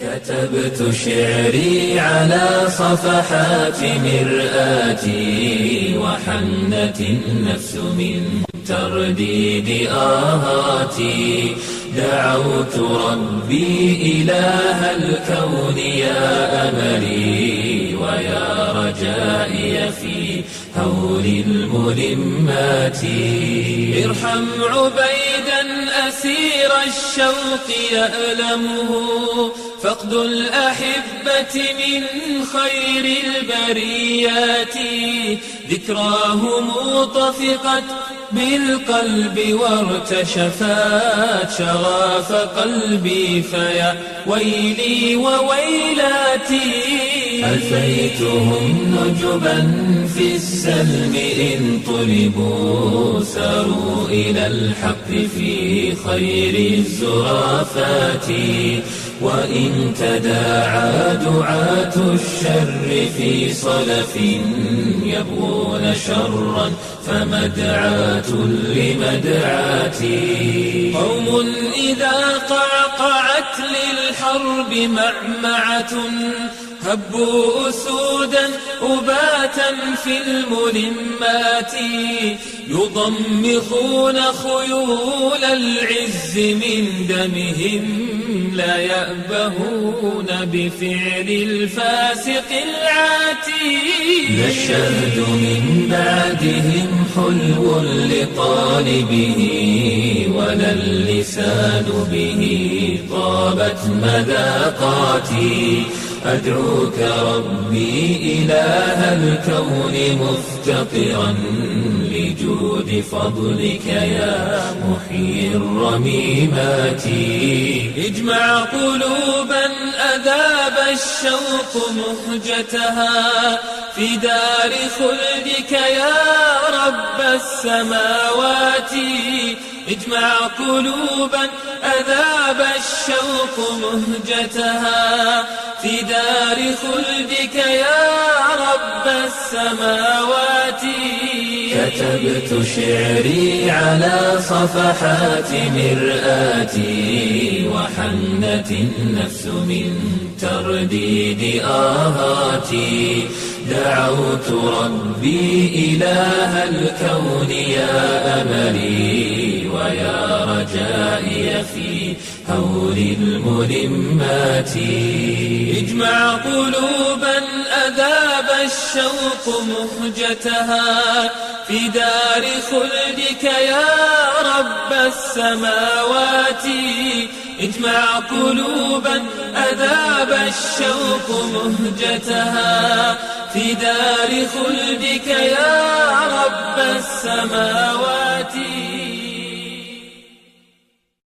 كتبت شعري على صفحات مرآتي، وحنت النفس من ترديد آهاتي. دعوت ربي إله الكون يا أملي ويا رجائي في هول الملمات. ارحم عبيدا أسير الشوق يألمه، فقد الأحبة من خير البريات. ذكراهم طفقت بالقلب وارتشفت شغاف قلبي، فيا ويلي وويلاتي. ألفيتهم نجبا في السلم إن طلبوا، ساروا إلى الحق في خير الزرافات. وإن تداعى دعاة الشر في صلف، يبغون شرا فمدعاة لمدعاتي. قوم إذا قعقعت للحرب معمعة، هبوا أسودا أباتا في الملمات. يضمخون خيول العز من دمهم، لا يأبهون بفعل الفاسق العاتي. لا الشهد من بعدهم حلو لطالبه، ولا اللسان به طابت مذاقاتي. أدعوك ربي إله الكون مفتقرا لجود فضلك يا محيي الرميمات. اجمع قلوبا أذاب الشوق مهجتها، في دار خلدك يا رب السماوات. اجمع قلوبا أذاب الشوق مهجتها، في دار خلدك يا رب السماوات. كتبت شعري على صفحات مرآتي، وحنت النفس من ترديد آهاتي. دعوت ربي إله الكون يا أملي ويا رجائي في هول الملمات. اجمع قلوبا أذاب الشوق مهجتها، في دار خلدك يا رب السماوات. اجمع قلوبا أذاب الشوق مهجتها، في دار خلدك يا رب السماوات.